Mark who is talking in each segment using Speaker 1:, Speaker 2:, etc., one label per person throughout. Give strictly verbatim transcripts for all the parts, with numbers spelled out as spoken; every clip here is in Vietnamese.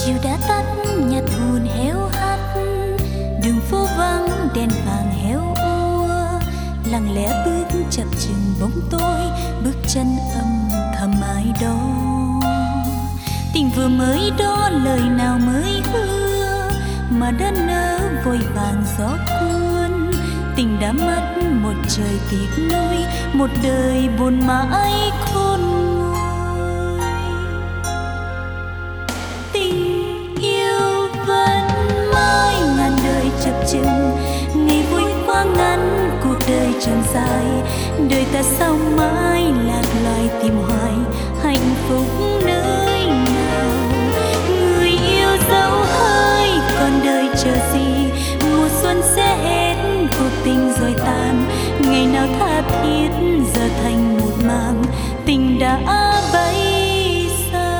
Speaker 1: Chiều đã tắt nhạt buồn héo hắt, đường phố vắng đèn vàng héo úa, lặng lẽ bước chập chừng bóng tối, bước chân âm thầm ai đó. Tình vừa mới đó lời nào mới hứa, mà đã nỡ vội vàng gió cuốn. Tình đã mất một trời tiếc nuối, một đời buồn mãi khôn nguôi. Tình yêu vẫn mãi ngàn đời chập chững, ngày vui quá ngắn cuộc đời chẳng dài. Đời ta sao mãi lạc loài tìm hoài hạnh phúc nơi nào. Người yêu dấu hơi còn đời chờ gì, mùa xuân sẽ hết cuộc tình rồi tàn. Ngày nào tha thiết giờ thành một màng, tình đã bay xa.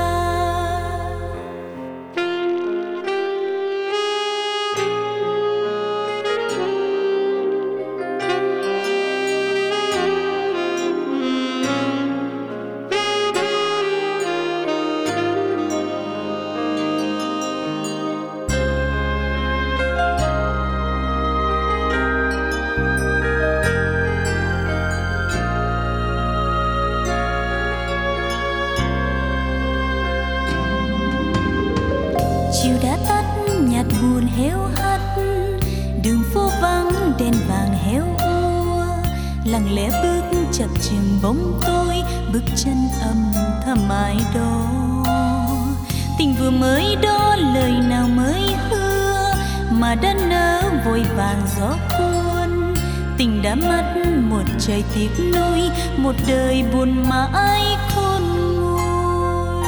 Speaker 1: Chiều đã tắt nhạt buồn héo hắt, đường phố vắng đèn vàng héo úa, lặng lẽ bước chập chừng bóng tối, bước chân âm thầm ai đó. Tình vừa mới đó lời nào mới hứa, mà đã nỡ vội vàng gió cuốn. Tình đã mất một trời tiếc nuối, một đời buồn mãi khôn nguôi.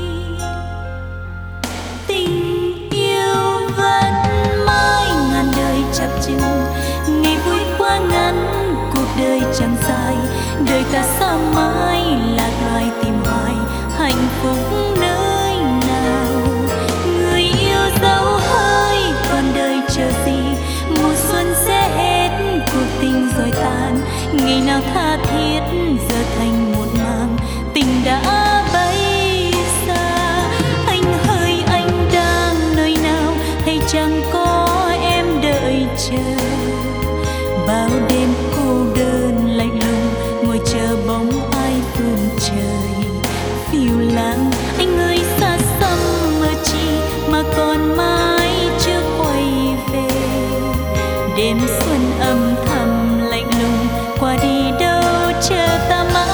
Speaker 1: Tình yêu vẫn mãi ngàn đời chập chững, ngày vui quá ngắn cuộc đời chẳng dài. Đời ta sao mãi lạc loài tìm hoài hạnh phúc nơi nào. Người yêu dấu hơi còn đời chờ gì, mùa xuân sẽ hết cuộc tình rồi tàn. Ngày nào tha thiết giờ thành một màng, tình đã bay xa. Anh ơi anh đang nơi nào, hay chẳng có em đợi chờ. Bao đêm cô đơn lạnh lùng, ngồi chờ bóng ai phương trời phiêu lãng. Anh ơi xa xăm mơ chi mà còn mãi chưa quay về. Đêm xuân âm thầm lạnh lùng, qua đi đâu chờ ta mãi.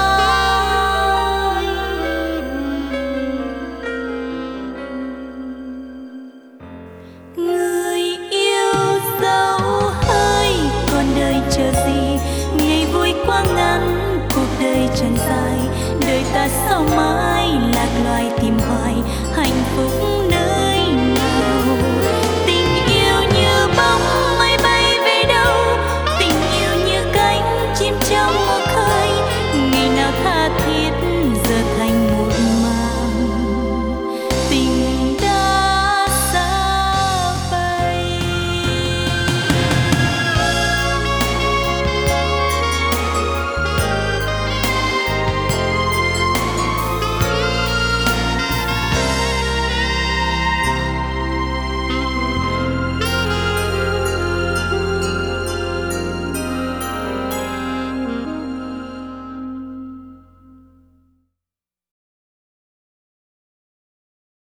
Speaker 1: Người yêu dấu hơi còn đời chờ gì, ngày vui quá ngắn cuộc đời chẳng dài. Đời ta sao mãi lạc loài tìm hoài hạnh phúc nơi